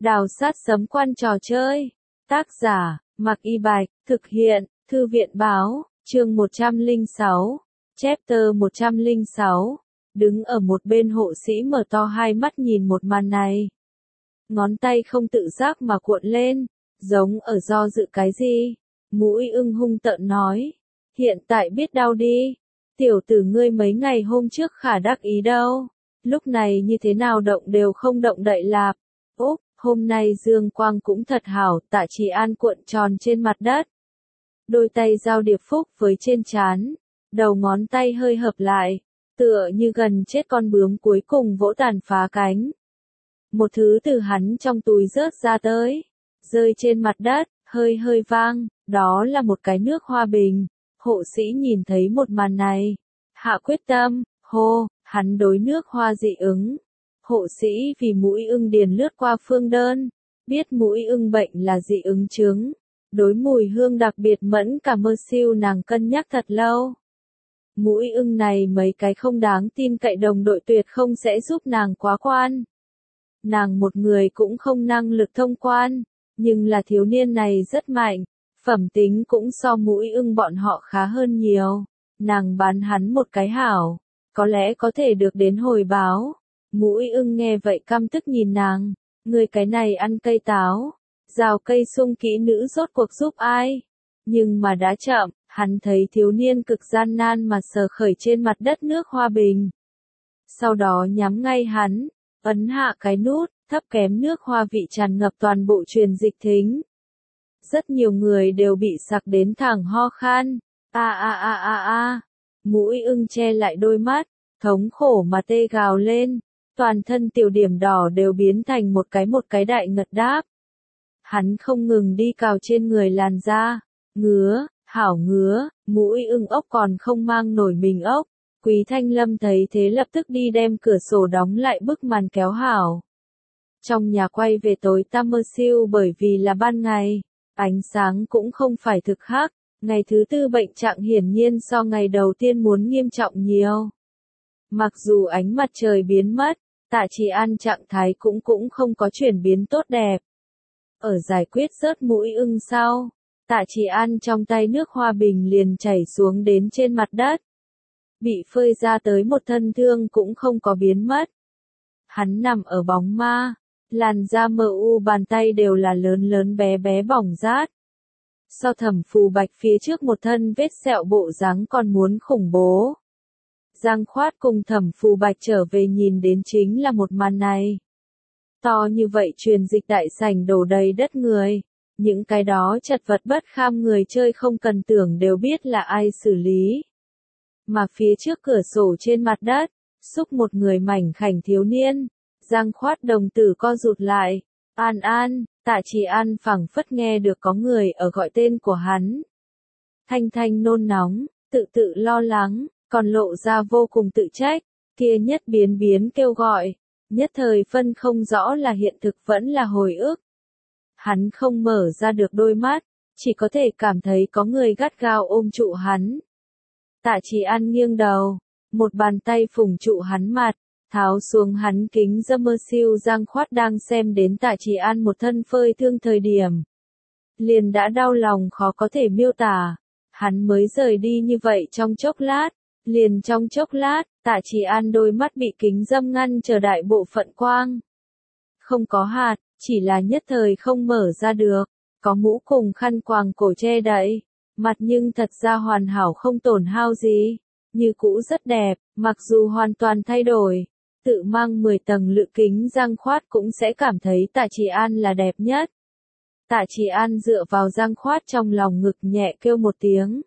Đào sát sấm quan trò chơi. Tác giả, Mạc Y Bạch, thực hiện, Thư viện Báo, chương 106, chapter 106. Đứng ở một bên hộ sĩ mở to hai mắt nhìn một màn này. Ngón tay không tự giác mà cuộn lên, giống ở do dự cái gì. Mũi ưng hung tợn nói. Hiện tại biết đau đi. Tiểu tử ngươi mấy ngày hôm trước khả đắc ý đâu. Lúc này như thế nào động đều không động đậy lạp. Úp, hôm nay dương quang cũng thật hảo, Tạ Trì An cuộn tròn trên mặt đất. Đôi tay giao điệp phúc với trên trán, đầu ngón tay hơi hợp lại, tựa như gần chết con bướm cuối cùng vỗ tàn phá cánh. Một thứ từ hắn trong túi rớt ra tới, rơi trên mặt đất, hơi hơi vang, đó là một cái nước hoa bình. Hộ sĩ nhìn thấy một màn này, hạ quyết tâm, hô, hắn đối nước hoa dị ứng. Hộ sĩ vì mũi ưng điền lướt qua phương đơn, biết mũi ưng bệnh là dị ứng chứng. Đối mùi hương đặc biệt mẫn cả mơ siêu nàng cân nhắc thật lâu. Mũi ưng này mấy cái không đáng tin cậy đồng đội tuyệt không sẽ giúp nàng quá quan. Nàng một người cũng không năng lực thông quan, nhưng là thiếu niên này rất mạnh, phẩm tính cũng so mũi ưng bọn họ khá hơn nhiều. Nàng bán hắn một cái hảo, có lẽ có thể được đến hồi báo. Mũi ưng nghe vậy căm tức nhìn nàng, người cái này ăn cây táo, rào cây sung kỹ nữ rốt cuộc giúp ai. Nhưng mà đã chậm, hắn thấy thiếu niên cực gian nan mà sờ khởi trên mặt đất nước hoa bình. Sau đó nhắm ngay hắn, ấn hạ cái nút, thấp kém nước hoa vị tràn ngập toàn bộ truyền dịch thính. Rất nhiều người đều bị sặc đến thẳng ho khan. Mũi ưng che lại đôi mắt, thống khổ mà tê gào lên. Toàn thân tiểu điểm đỏ đều biến thành một cái đại ngật đáp. Hắn không ngừng đi cào trên người làn da, ngứa, hảo ngứa, mũi ưng ốc còn không mang nổi mình ốc. Quý Thanh Lâm thấy thế lập tức đi đem cửa sổ đóng lại bức màn kéo hảo. Trong nhà quay về tối tăm mơ siêu bởi vì là ban ngày, ánh sáng cũng không phải thực hắc. Ngày thứ tư bệnh trạng hiển nhiên so ngày đầu tiên muốn nghiêm trọng nhiều. Mặc dù ánh mặt trời biến mất, Tạ Trì An trạng thái cũng không có chuyển biến tốt đẹp. Ở giải quyết rớt mũi ưng sau, Tạ Trì An trong tay nước hoa bình liền chảy xuống đến trên mặt đất. Bị phơi ra tới một thân thương cũng không có biến mất. Hắn nằm ở bóng ma, làn da mờ u bàn tay đều là lớn lớn bé bé bỏng rát. So Thẩm Phù Bạch phía trước một thân vết sẹo bộ dáng còn muốn khủng bố. Giang Khoát cùng Thẩm Phù Bạch trở về nhìn đến chính là một màn này. To như vậy truyền dịch đại sảnh đổ đầy đất người, những cái đó chật vật bất kham người chơi không cần tưởng đều biết là ai xử lý. Mà phía trước cửa sổ trên mặt đất, xúc một người mảnh khảnh thiếu niên, Giang Khoát đồng tử co rụt lại, An, Tạ Trì An phảng phất nghe được có người ở gọi tên của hắn. Thanh thanh nôn nóng, tự lo lắng, còn lộ ra vô cùng tự trách, kia nhất biến kêu gọi, nhất thời phân không rõ là hiện thực vẫn là hồi ức. Hắn không mở ra được đôi mắt, chỉ có thể cảm thấy có người gắt gao ôm trụ hắn. Tạ Trì An nghiêng đầu, một bàn tay phủng trụ hắn mặt, tháo xuống hắn kính dâm mơ siêu. Giang Khoát đang xem đến Tạ Trì An một thân phơi thương thời điểm. Liền đã đau lòng khó có thể miêu tả, hắn mới rời đi như vậy trong chốc lát. Liền trong chốc lát, Tạ Trì An đôi mắt bị kính dâm ngăn trở đại bộ phận quang. Không có hạt, chỉ là nhất thời không mở ra được, có mũ cùng khăn quàng cổ che đậy, mặt nhưng thật ra hoàn hảo không tổn hao gì, như cũ rất đẹp, mặc dù hoàn toàn thay đổi. Tự mang 10 tầng lự kính Giang Khoát cũng sẽ cảm thấy Tạ Trì An là đẹp nhất. Tạ Trì An dựa vào Giang Khoát trong lòng ngực nhẹ kêu một tiếng.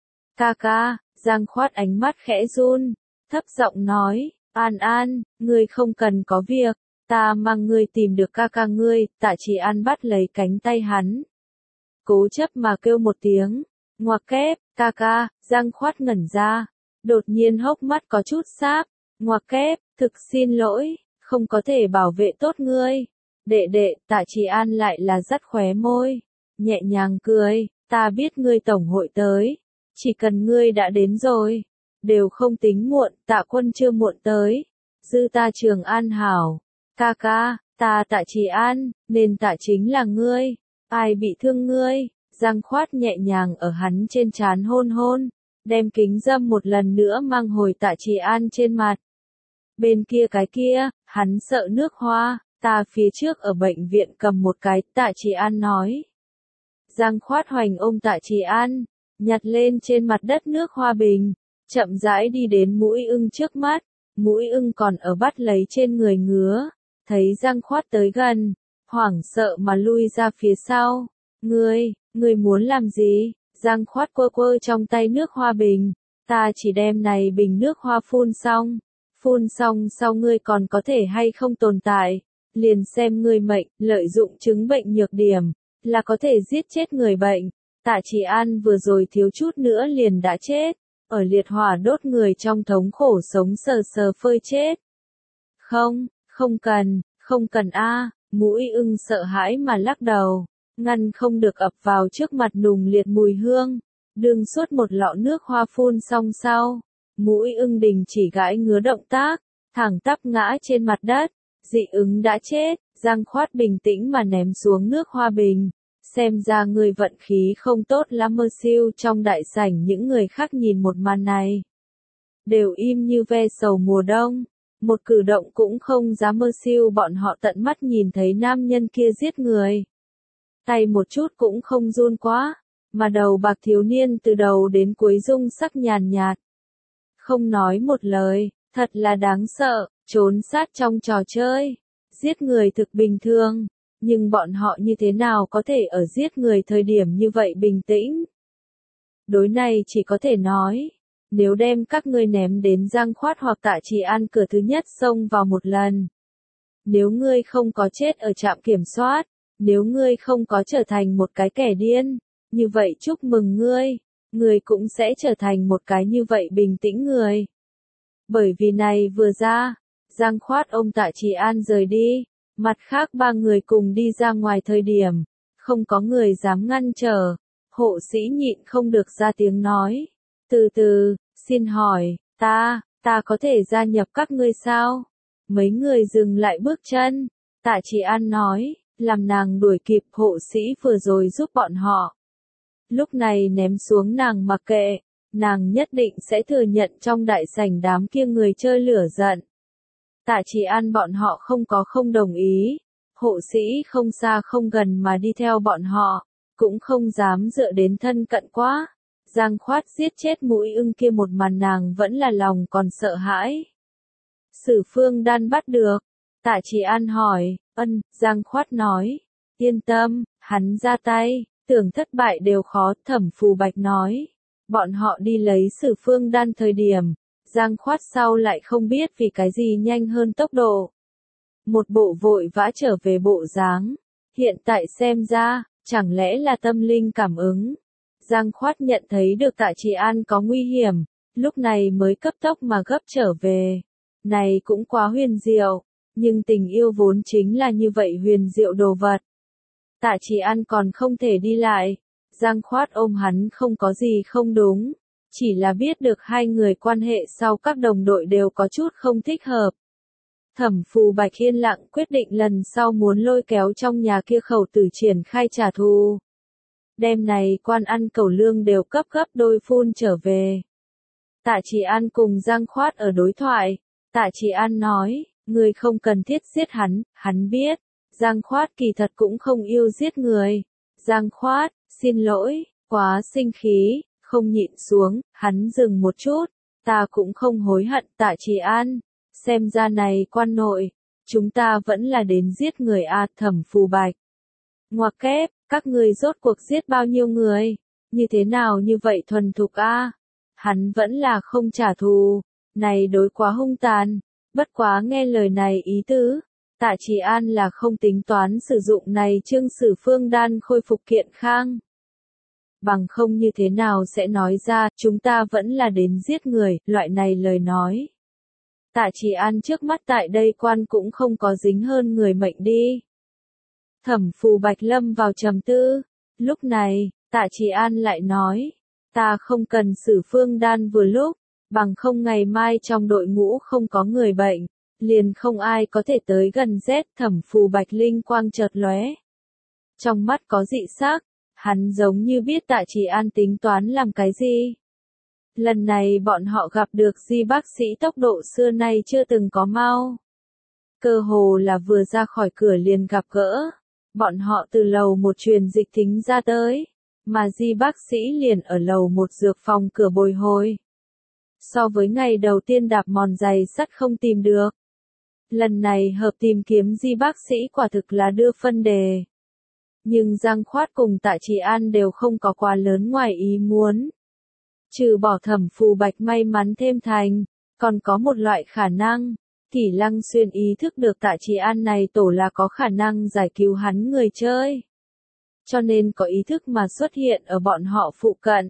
Ca. Giang Khoát ánh mắt khẽ run, thấp giọng nói, An, ngươi không cần có việc, ta mang ngươi tìm được ca ngươi. Tạ Trì An bắt lấy cánh tay hắn, cố chấp mà kêu một tiếng, ngoặc kép, ca. Giang Khoát ngẩn ra, đột nhiên hốc mắt có chút sáp, ngoặc kép, thực xin lỗi, không có thể bảo vệ tốt ngươi. Đệ, Tạ Trì An lại là dắt khóe môi, nhẹ nhàng cười, ta biết ngươi tổng hội tới. Chỉ cần ngươi đã đến rồi, đều không tính muộn. Tạ Quân chưa muộn tới, dư ta Trường An hảo. Ca, Ta Tạ Trì An, nên tạ chính là ngươi, ai bị thương ngươi? Giang Khoát nhẹ nhàng ở hắn trên trán hôn hôn, đem kính dâm một lần nữa mang hồi Tạ Trì An trên mặt. Bên kia cái kia, hắn sợ nước hoa, ta phía trước ở bệnh viện cầm một cái, Tạ Trì An nói. Giang Khoát hoành ôm Tạ Trì An, nhặt lên trên mặt đất nước hoa bình, chậm rãi đi đến Mũi Ưng trước mắt, Mũi Ưng còn ở bắt lấy trên người ngứa, thấy Giang Khoát tới gần, hoảng sợ mà lui ra phía sau. Ngươi muốn làm gì? Giang Khoát quơ quơ trong tay nước hoa bình, ta chỉ đem này bình nước hoa phun xong sau ngươi còn có thể hay không tồn tại, liền xem ngươi mệnh, lợi dụng chứng bệnh nhược điểm, là có thể giết chết người bệnh. Tạ Trì An vừa rồi thiếu chút nữa liền đã chết, ở liệt hỏa đốt người trong thống khổ sống sờ sờ phơi chết. Không cần a. Mũi Ưng sợ hãi mà lắc đầu, ngăn không được ập vào trước mặt nùng liệt mùi hương, đương suốt một lọ nước hoa phun xong sau. Mũi Ưng đình chỉ gãi ngứa động tác, thẳng tắp ngã trên mặt đất, dị ứng đã chết. Giang Khoát bình tĩnh mà ném xuống nước hoa bình, xem ra người vận khí không tốt lắm. Mơ siêu trong đại sảnh những người khác nhìn một màn này, đều im như ve sầu mùa đông, một cử động cũng không dám. Mơ siêu bọn họ tận mắt nhìn thấy nam nhân kia giết người, tay một chút cũng không run quá, mà đầu bạc thiếu niên từ đầu đến cuối dung sắc nhàn nhạt, không nói một lời, thật là đáng sợ. Trốn sát trong trò chơi, giết người thực bình thường, nhưng bọn họ như thế nào có thể ở giết người thời điểm như vậy bình tĩnh? Đối này chỉ có thể nói, nếu đem các ngươi ném đến Giang Khoát hoặc Tạ Trì An cửa thứ nhất xông vào một lần, nếu ngươi không có chết ở trạm kiểm soát, nếu ngươi không có trở thành một cái kẻ điên, như vậy chúc mừng ngươi cũng sẽ trở thành một cái như vậy bình tĩnh người. Bởi vì này vừa ra, Giang Khoát ôm Tạ Trì An rời đi, mặt khác ba người cùng đi ra ngoài thời điểm, không có người dám ngăn trở. Hộ sĩ nhịn không được ra tiếng nói, từ từ, xin hỏi, ta có thể gia nhập các ngươi sao? Mấy người dừng lại bước chân, Tạ Trì An nói, làm nàng đuổi kịp hộ sĩ vừa rồi giúp bọn họ. Lúc này ném xuống nàng mặc kệ, nàng nhất định sẽ thừa nhận trong đại sảnh đám kia người chơi lửa giận. Tạ Trì An bọn họ không đồng ý, hộ sĩ không xa không gần mà đi theo bọn họ, cũng không dám dựa đến thân cận quá. Giang Khoát giết chết Mũi Ưng kia một màn nàng vẫn là lòng còn sợ hãi. Sử Phương Đan bắt được, Tạ Trì An hỏi, Giang Khoát nói, yên tâm, hắn ra tay, tưởng thất bại đều khó. Thẩm Phù Bạch nói, bọn họ đi lấy Sử Phương Đan thời điểm, Giang Khoát sau lại không biết vì cái gì nhanh hơn tốc độ. Một bộ vội vã trở về bộ dáng, hiện tại xem ra, chẳng lẽ là tâm linh cảm ứng. Giang Khoát nhận thấy được Tạ Trì An có nguy hiểm, lúc này mới cấp tốc mà gấp trở về. Này cũng quá huyền diệu, nhưng tình yêu vốn chính là như vậy huyền diệu đồ vật. Tạ Trì An còn không thể đi lại, Giang Khoát ôm hắn không có gì không đúng, chỉ là biết được hai người quan hệ sau các đồng đội đều có chút không thích hợp. Thẩm Phù Bạch yên lặng quyết định lần sau muốn lôi kéo trong nhà kia khẩu tử triển khai trả thù. Đêm này quan ăn cẩu lương đều cấp gấp đôi phun trở về. Tạ Trì An cùng Giang Khoát ở đối thoại, Tạ Trì An nói, người không cần thiết giết hắn biết, Giang Khoát kỳ thật cũng không yêu giết người. Giang Khoát, xin lỗi, quá sinh khí, không nhịn xuống, hắn dừng một chút, ta cũng không hối hận. Tạ Trì An, xem ra này quan nội, chúng ta vẫn là đến giết người a. Thẩm Phù Bạch, ngoặc kép, các người rốt cuộc giết bao nhiêu người, như thế nào như vậy thuần thục a? Hắn vẫn là không trả thù, này đối quá hung tàn, bất quá nghe lời này ý tứ, Tạ Trì An là không tính toán sử dụng này chương Sử Phương Đan khôi phục kiện khang. Bằng không như thế nào sẽ nói ra, chúng ta vẫn là đến giết người, loại này lời nói. Tạ Trì An trước mắt tại đây quan cũng không có dính hơn người mệnh đi. Thẩm Phù Bạch lâm vào trầm tư, lúc này, Tạ Trì An lại nói, ta không cần Sử Phương Đan vừa lúc, bằng không ngày mai trong đội ngũ không có người bệnh, liền không ai có thể tới gần Z. Thẩm Phù Bạch linh quang chợt lóe. Trong mắt có dị sắc, hắn giống như biết Tạ Trì An tính toán làm cái gì. Lần này bọn họ gặp được Di bác sĩ tốc độ xưa nay chưa từng có mau. Cơ hồ là vừa ra khỏi cửa liền gặp gỡ. Bọn họ từ lầu một truyền dịch thính ra tới, mà Di bác sĩ liền ở lầu một dược phòng cửa bồi hồi. So với ngày đầu tiên đạp mòn giày sắt không tìm được. Lần này hợp tìm kiếm Di bác sĩ quả thực là đưa phân đề. Nhưng Giang Khoát cùng Tạ Trì An đều không có quá lớn ngoài ý muốn. Trừ bỏ Thẩm Phù Bạch may mắn thêm thành, còn có một loại khả năng. Kỷ Lăng Xuyên ý thức được Tạ Trì An này tổ là có khả năng giải cứu hắn người chơi. Cho nên có ý thức mà xuất hiện ở bọn họ phụ cận.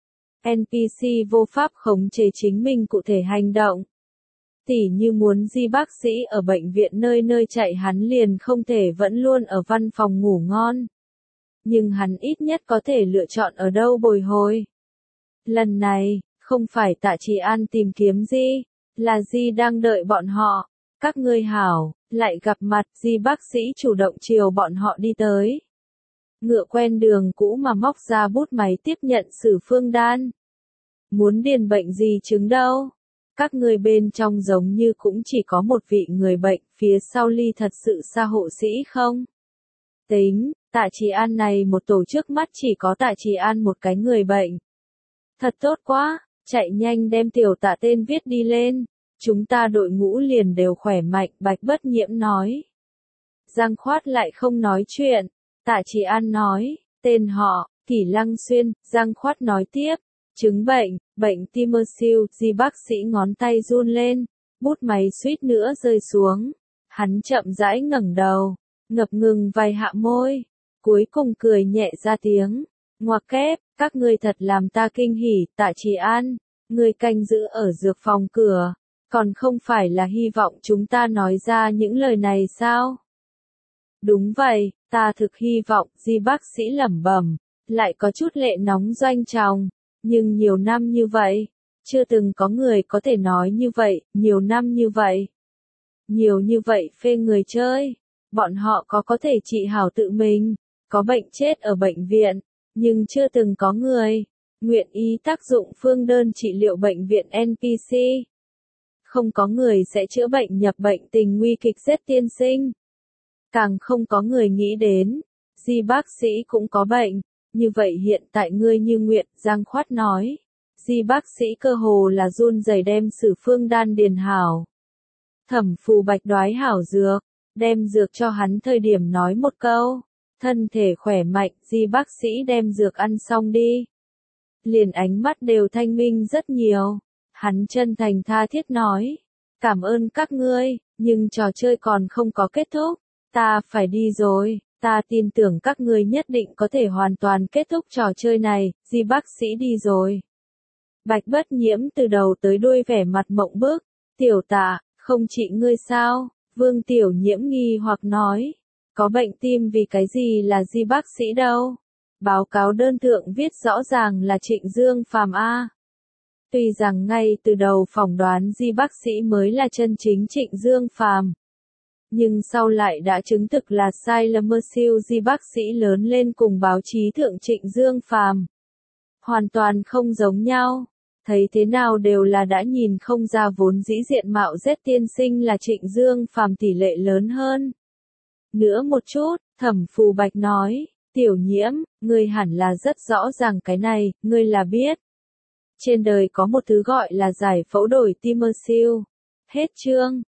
NPC vô pháp khống chế chính mình cụ thể hành động. Tỉ như muốn Di bác sĩ ở bệnh viện nơi nơi chạy hắn liền không thể vẫn luôn ở văn phòng ngủ ngon. Nhưng hắn ít nhất có thể lựa chọn ở đâu bồi hồi. Lần này, không phải Tạ Trì An tìm kiếm Di, là Di đang đợi bọn họ. Các ngươi hảo, lại gặp mặt. Di bác sĩ chủ động chiều bọn họ đi tới. Ngựa quen đường cũ mà móc ra bút máy tiếp nhận Sử Phương Đan. Muốn điền bệnh gì chứng đâu? Các ngươi bên trong giống như cũng chỉ có một vị người bệnh, phía sau ly thật sự xa hộ sĩ không? Tính, Tạ Trì An này một tổ trước mắt chỉ có Tạ Trì An một cái người bệnh. Thật tốt quá, chạy nhanh đem tiểu Tạ tên viết đi lên. Chúng ta đội ngũ liền đều khỏe mạnh, Bạch Bất Nhiễm nói. Giang Khoát lại không nói chuyện. Tạ Trì An nói, tên họ, Kỷ Lăng Xuyên. Giang Khoát nói tiếp, chứng bệnh, bệnh Timothy. Di bác sĩ ngón tay run lên, bút máy suýt nữa rơi xuống. Hắn chậm rãi ngẩng đầu, ngập ngừng vài hạ môi, cuối cùng cười nhẹ ra tiếng. Ngoặc kép, các ngươi thật làm ta kinh hỉ. Tạ Trì An, ngươi canh giữ ở dược phòng cửa, còn không phải là hy vọng chúng ta nói ra những lời này sao? Đúng vậy, ta thực hy vọng. Di bác sĩ lẩm bẩm, lại có chút lệ nóng doanh tròng. Nhưng nhiều năm như vậy, chưa từng có người có thể nói như vậy. Nhiều năm như vậy, nhiều như vậy phê người chơi. Bọn họ có thể trị hảo tự mình, có bệnh chết ở bệnh viện, nhưng chưa từng có người nguyện ý tác dụng phương đơn trị liệu bệnh viện NPC. Không có người sẽ chữa bệnh nhập bệnh tình nguy kịch Z tiên sinh. Càng không có người nghĩ đến, Di bác sĩ cũng có bệnh, như vậy hiện tại ngươi như nguyện. Giang Khoát nói. Di bác sĩ cơ hồ là run rẩy đem Sử Phương Đan điền hảo. Thẩm Phù Bạch đoái hảo dược, đem dược cho hắn thời điểm nói một câu, thân thể khỏe mạnh. Di bác sĩ đem dược ăn xong đi, liền ánh mắt đều thanh minh rất nhiều. Hắn chân thành tha thiết nói, cảm ơn các ngươi, nhưng trò chơi còn không có kết thúc, ta phải đi rồi. Ta tin tưởng các ngươi nhất định có thể hoàn toàn kết thúc trò chơi này. Di bác sĩ đi rồi. Bạch Bất Nhiễm từ đầu tới đuôi vẻ mặt mộng bức. Tiểu Tạ, không trị ngươi sao? Vương Tiểu Nhiễm nghi hoặc nói. Có bệnh tim vì cái gì là Di bác sĩ đâu? Báo cáo đơn thượng viết rõ ràng là Trịnh Dương Phàm A. Tuy rằng ngay từ đầu phỏng đoán Di bác sĩ mới là chân chính Trịnh Dương Phàm, nhưng sau lại đã chứng thực là sai. Là Mersiêu. Di bác sĩ lớn lên cùng báo chí thượng Trịnh Dương Phàm hoàn toàn không giống nhau. Thấy thế nào đều là đã nhìn không ra vốn dĩ diện mạo Z tiên sinh là Trịnh Dương Phàm tỷ lệ lớn hơn. Nữa một chút, Thẩm Phù Bạch nói, Tiểu Nhiễm, ngươi hẳn là rất rõ ràng cái này, ngươi là biết. Trên đời có một thứ gọi là giải phẫu đổi tim Mersiêu. Hết chương.